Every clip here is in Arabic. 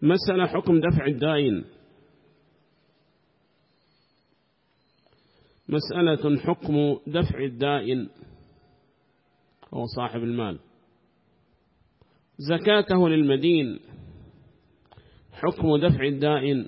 مسألة حكم دفع الدائن. مسألة حكم دفع الدائن هو صاحب المال زكاته للمدين. حكم دفع الدائن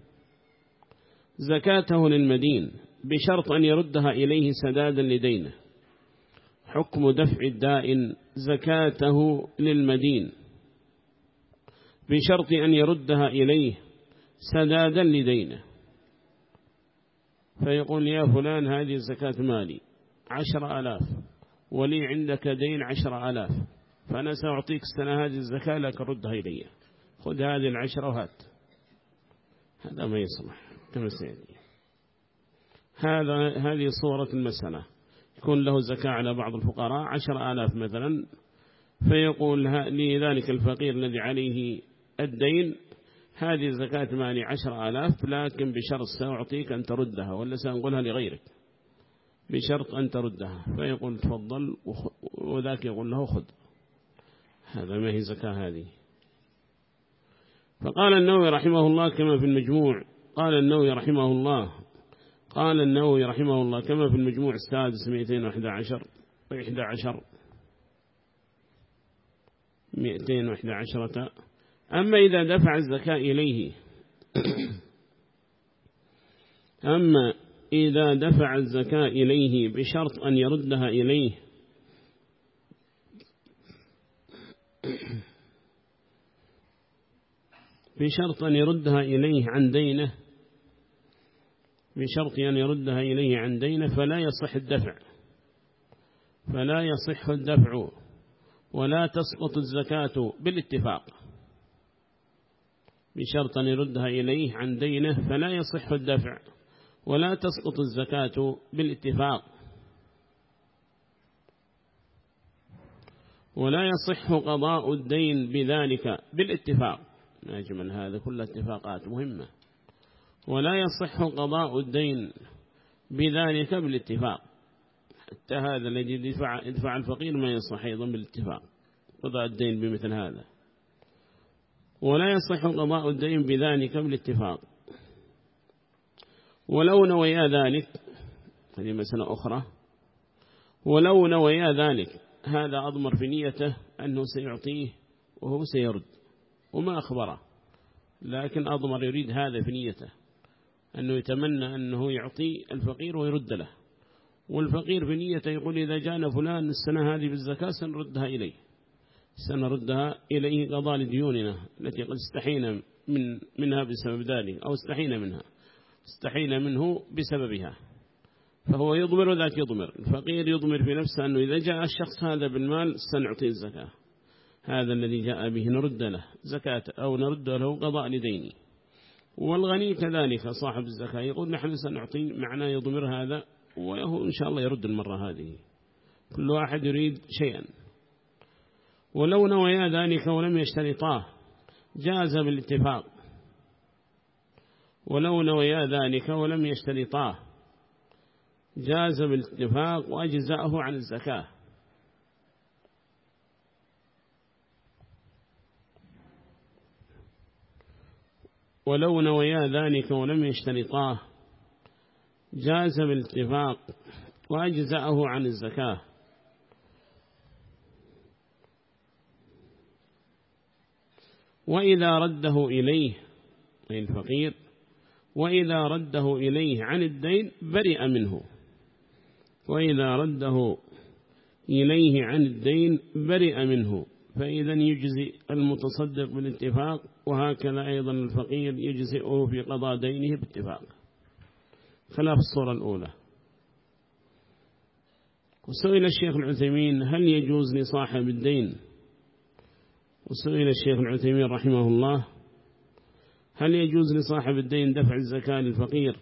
زكاته للمدين بشرط أن يردها إليه سدادا لدينه. حكم دفع الدائن زكاته للمدين بشرط أن يردها إليه سدادا لدينه. فيقول يا فلان هذه الزكاة مالي 10,000 ولي عندك دين 10,000 فأنا سأعطيك السنة هذه الزكاة لك ردها إلي، خذ هذه 10 وهات. هذا ما يصلح كما سيأتي. هذه صورة المسألة. يكون له زكاة على بعض الفقراء 10,000 مثلا، فيقول لذلك الفقير الذي عليه الدين هذه زكاة مالي 10,000 لكن بشرط سأعطيك أن تردها ولا سأنقلها لغيرك بشرط أن تردها. فيقول تفضل وذاك يقول له خذ. هذا ما هي زكاة هذه. فقال النووي رحمه الله كما في المجموع، قال النووي رحمه الله كما في المجموع السادس 211. أما إذا دفع الزكاة إليه بشرط أن يردها إليه عن دينه فلا يصح الدفع ولا تسقط الزكاة بالاتفاق. بشرط أن يردها إليه عن دينه فلا يصح الدفع ولا تسقط الزكاة بالاتفاق. ولا يصح قضاء الدين بذلك بالاتفاق. أجمل هذا كل اتفاقات مهمة. ولا يصح قضاء الدين بذلك بالاتفاق. حتى هذا الذي يدفع الفقير ما يصح أيضا بالاتفاق قضاء الدين بمثل هذا. ولا يصح قضاء الدين بذلك بالاتفاق. ولو نويا ذلك، هذه مسألة أخرى، ولو نويا ذلك هذا أضمر في نيته أنه سيعطيه وهو سيرد وما أخبره، لكن أضمر يريد هذا في نيته أنه يتمنى أنه يعطي الفقير ويرد له، والفقير في نيته يقول إذا جاءنا فلان السنة هذه بالزكاة سنردها إليه قضاء لديوننا التي قد استحينا منها بسبب ذلك، أو استحينا منه بسببها. فهو يضمر وذاك يضمر. الفقير يضمر في نفسه أنه إذا جاء الشخص هذا بالمال سنعطيه الزكاة، هذا الذي جاء به نرد له زكاة أو نرد له قضاء لديني. والغني كذلك صاحب الزكاة يقول نحن سنعطي، معناه يضمر هذا وهو إن شاء الله يرد المرة هذه. كل واحد يريد شيئا. ولو نويا ذلك ولم يشترطاه جاز بالاتفاق. وأجزاءه عن الزكاة. ولو نويا ذلك ولم يشترطاه جاز بالاتفاق وأجزاءه عن الزكاة. وإذا رده إليه أي الفقير، وإذا رده إليه عن الدين برئ منه. فإذا يجزي المتصدق بالاتفاق، وهكذا أيضا الفقير يجزئه في قضاء دينه باتفاق، خلاف الصورة الأولى. وسئل الشيخ العثيمين هل يجوز لصاحب الدين، وسئل الشيخ العثيمين رحمه الله هل يجوز لصاحب الدين دفع الزكاة للفقير؟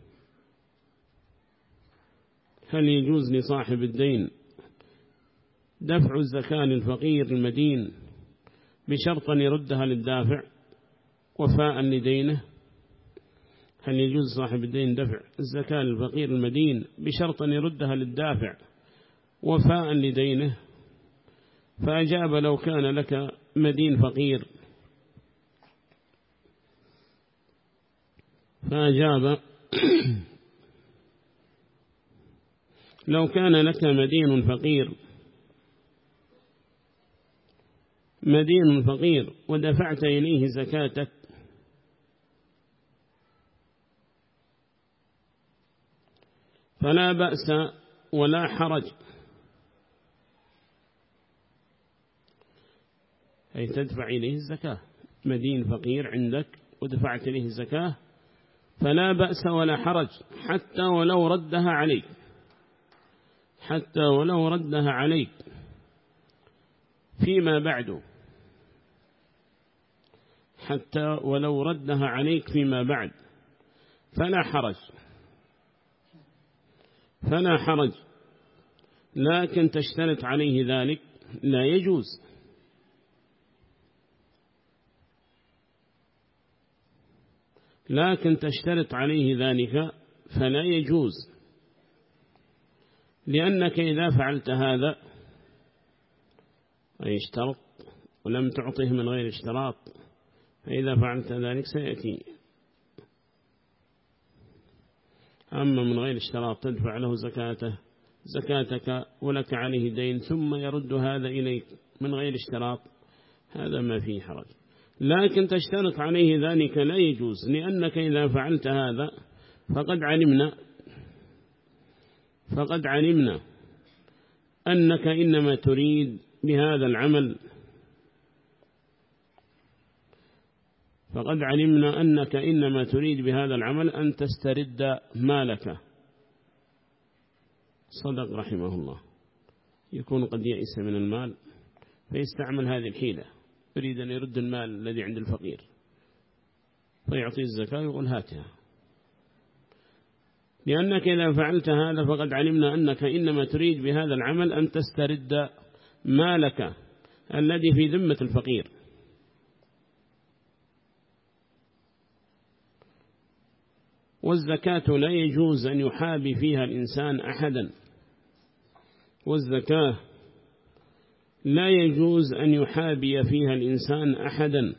هل يجوز لصاحب الدين دفع الزكاة للفقير المدين بشرط أن يردها للدافع وفاء لدينه؟ هل يجوز صاحب الدين دفع الزكاة للفقير المدين بشرط أن يردها للدافع وفاء لدينه؟ فأجاب لو كان لك مدين فقير فأجاب لو كان لك مدين فقير ودفعت إليه زكاتك فلا بأس ولا حرج، أي تدفع إليه الزكاة. مدين فقير عندك ودفعت إليه الزكاة فلا بأس ولا حرج، حتى ولو ردها عليك فيما بعد، حتى ولو ردها عليك فيما بعد فلا حرج، لكن تشترط عليه ذلك لا يجوز. لكن تشترط عليه ذلك فلا يجوز، لأنك إذا فعلت هذا أي اشترط ولم تعطه من غير اشتراط، فإذا فعلت ذلك سيأتي. أما من غير اشتراط تدفع له زكاتك ولك عليه دين ثم يرد هذا إليك من غير اشتراط، هذا ما فيه حرج. لكن تشترط عليه ذلك لا يجوز، لأنك إذا فعلت هذا فقد علمنا أنك إنما تريد بهذا العمل أن تسترد مالك. صدق رحمه الله، يكون قد يئس من المال فيستعمل هذه الحيلة، يريد أن يرد المال الذي عند الفقير فيعطي الزكاة ويقول هاتها. لأنك إذا فعلت هذا فقد علمنا أنك إنما تريد بهذا العمل أن تسترد مالك الذي في ذمة الفقير. والزكاة لا يجوز أن يحابي فيها الإنسان أحدا، والزكاة لا يجوز أن يحابي فيها الإنسان أحدا،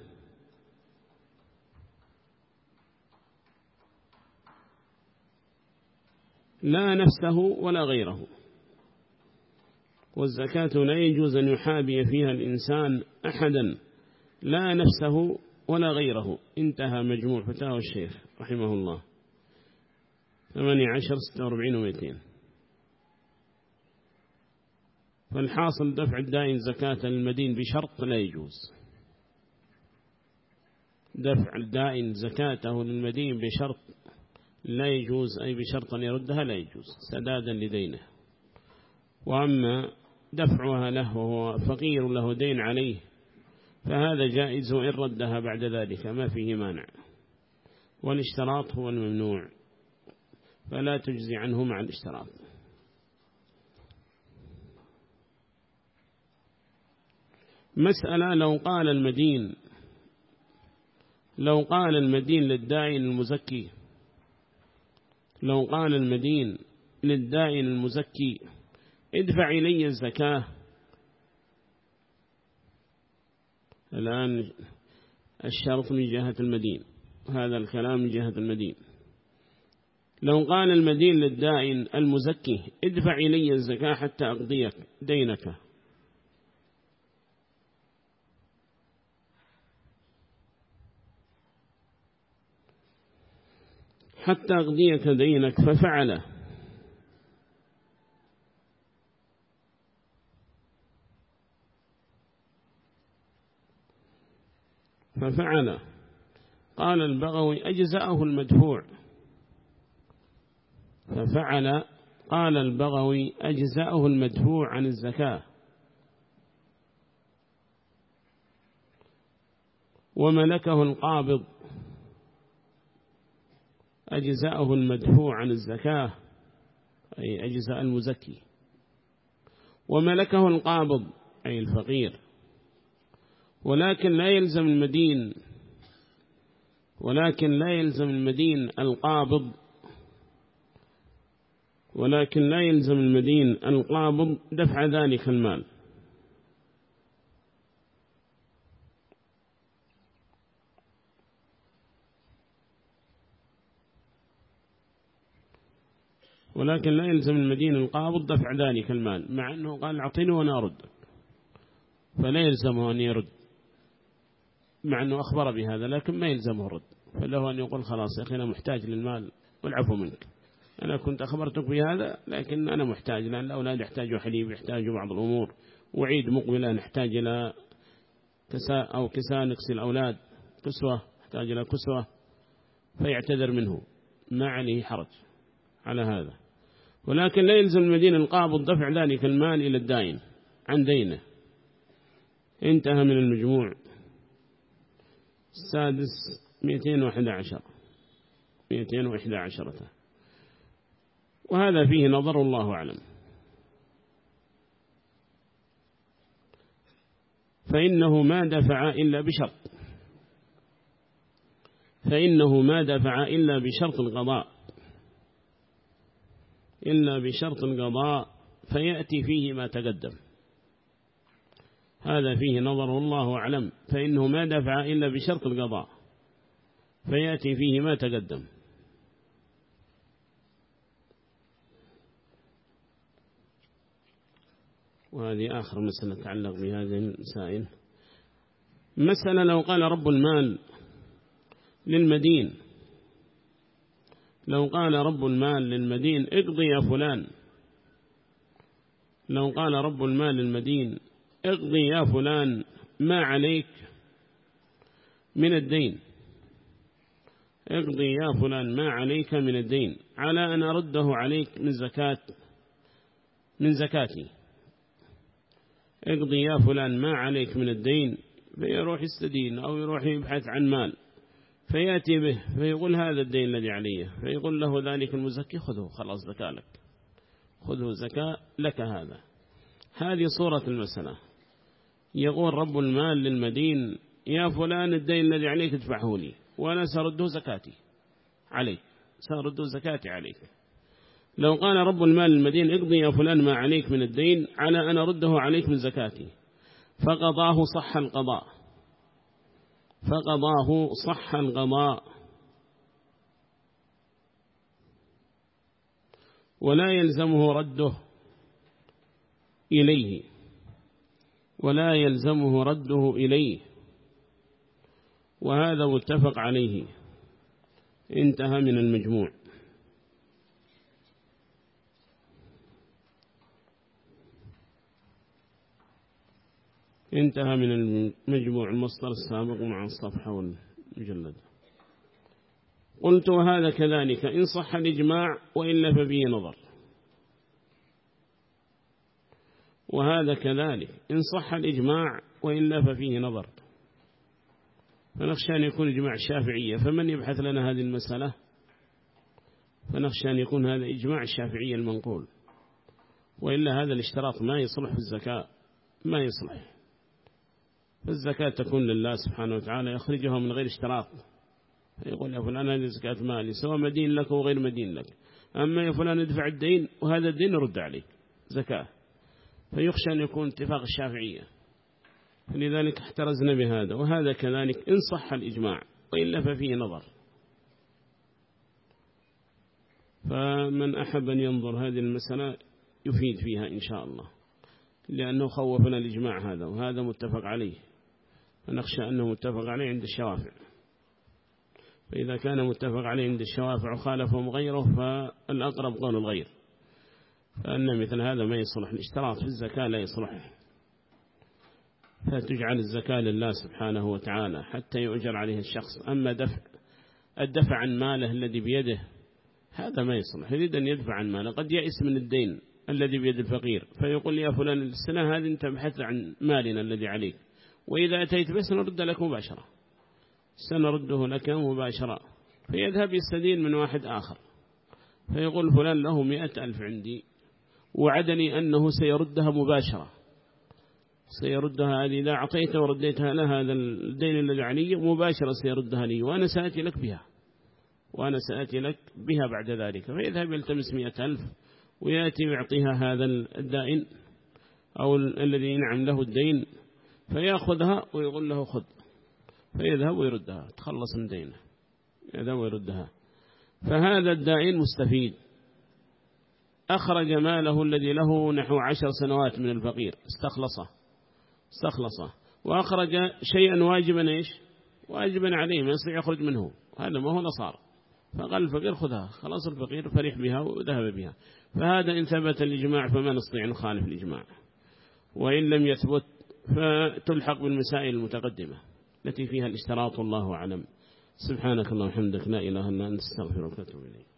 لا نفسه ولا غيره. والزكاة لا يجوز أن يحابي فيها الإنسان أحدا، لا نفسه ولا غيره. انتهى مجموع فتاوى الشيخ رحمه الله 18-46 و200. فالحاصل دفع الدائن زكاة المدين بشرط لا يجوز، دفع الدائن زكاته للمدين بشرط لا يجوز، أي بشرط أن يردها لا يجوز سدادا لدينه. وأما دفعها له وهو فقير له دين عليه فهذا جائز وإن ردها بعد ذلك ما فيه مانع، والاشتراط هو الممنوع فلا تجزي عنه مع الاشتراط. مسألة لو قال المدين للدائن المزكي، ادفع إلي الزكاة، الآن الشرط من جهة المدين، هذا الكلام من جهة المدين. لو قال المدين للدائن المزكي ادفع إلي الزكاة حتى أقضيك دينك، ففعل قال البغوي أجزأه المدفوع عن الزكاة، وملكه القابض. أجزأه المدفوع عن الزكاة أي أجزاء المزكي، وملكه القابض أي الفقير. ولكن لا يلزم المدين القابض دفع ذلك المال. ولكن لا يلزم المدين القابض دفع ذلك المال، مع أنه قال أعطيني وأنا أرد، فلا يلزمه أن يرد، مع أنه أخبر بهذا، لكن ما يلزمه الرد، فله أن يقول خلاص يا أخي أنا محتاج للمال والعفو منك، أنا كنت أخبرتك بهذا لكن أنا محتاج، لأن الأولاد يحتاجوا حليب، يحتاجوا بعض الأمور، وعيد مقبلة نحتاج إلى كساء أو كساء نكسي الأولاد، كسوة نحتاج إلى كسوة، فيعتذر منه، ما عليه حرج على هذا. ولكن لا يلزم المدين القابض دفع ذلك المال إلى الدائن عن دينه. انتهى من المجموع السادس 211 وهذا فيه نظر الله أعلم. فإنه ما دفع إلا بشرط القضاء فيأتي فيه ما تقدم. هذا فيه نظر الله أعلم. فإنه ما دفع إلا بشرط القضاء فيأتي فيه ما تقدم. وهذه آخر مسألة تتعلق بهذه المسائل. مسألة لو قال رب المال للمدين، اقضي يا فلان، لو قال رب المال للمدين اقضي يا فلان ما عليك من الدين، اقضي يا فلان ما عليك من الدين على أن أرده عليك من زكاتي، اقضي يا فلان ما عليك من الدين، فيروح يستدين أو يروح يبحث عن مال فيأتي به فيقول هذا الدين الذي عليه، فيقول له ذلك المزكي خذه خلاص زكاة لك، خذه زكاة لك. هذه صورة المسألة. يقول رب المال للمدين يا فلان الدين الذي عليك ادفعه لي وأنا سأرده زكاتي عليك. لو قال رب المال للمدين اقضي يا فلان ما عليك من الدين على أن أرده عليك من زكاتي، فقضاه صح القضاء ولا يلزمه رده إليه، وهذا متفق عليه. انتهى من المجموع. المصدر السابق مع الصفحة والمجلد. قلت وهذا كذلك إن صح الإجماع وإلا ففيه نظر. فنخشى أن يكون إجماع الشافعية، فمن يبحث لنا هذه المسألة؟ فنخشى أن يكون هذا إجماع الشافعية المنقول، وإلا هذا الاشتراط ما يصلح في الزكاة، ما يصلح. فالزكاة تكون لله سبحانه وتعالى، يخرجها من غير اشتراط، يقول يا فلان هذه زكاة مالي سواء مدين لك وغير مدين لك، أما يا فلان ادفع الدين وهذا الدين يرد عليك زكاة، فيخشى أن يكون اتفاق الشافعية، فلذلك احترزنا بهذا. وهذا كذلك إن صح الإجماع وإلا ففيه نظر. فمن أحب أن ينظر هذه المسألة يفيد فيها إن شاء الله، لأنه خوفنا الإجماع هذا، وهذا متفق عليه، فنخشى أنه متفق عليه عند الشوافع، فإذا كان متفق عليه عند الشوافع وخالفهم غيره فالأقرب قول الغير، فأن مثل هذا ما يصلح. الاشتراط في الزكاة لا يصلح، فتجعل الزكاة لله سبحانه وتعالى حتى يؤجر عليه الشخص. أما الدفع عن ماله الذي بيده هذا ما يصلح، يريد أن يدفع عن ماله، قد يأس من الدين الذي بيد الفقير فيقول يا فلان السنة هذه أنت بحثت عن مالنا الذي عليك، وإذا أتيت بس نرد لك مباشرة، سنرده لك مباشرة، فيذهب يستدين من واحد آخر فيقول فلان له 100,000 عندي وعدني أنه سيردها مباشرة، هذه إذا أعطيته ورديتها له هذا الدين الذي علي مباشرة سيردها لي، وأنا سأتي لك بها بعد ذلك. فيذهب يلتمس 100,000 ويأتي ويعطيها هذا الدائن أو الذي نعم له الدين، فيأخذها ويقول له خذ، فيذهب ويردها، تخلص من دينه، يذهب ويردها. فهذا الدائن مستفيد أخرج ماله الذي له نحو 10 سنوات من الفقير استخلصه وأخرج شيئا واجبا إيش واجبا عليه ما يستطيع يخرج منه، هذا ما هو نصار، فقال الفقير خذها، خلاص الفقير فرح بها وذهب بها. فهذا إن ثبت الإجماع فما نستطيع نخالف الإجماع، وإن لم يثبت فتلحق بالمسائل المتقدمة التي فيها الاشتراط. الله أعلم. سبحانك اللهم وبحمدك لا إله إلا أنت استغفرك وأتوب إليك.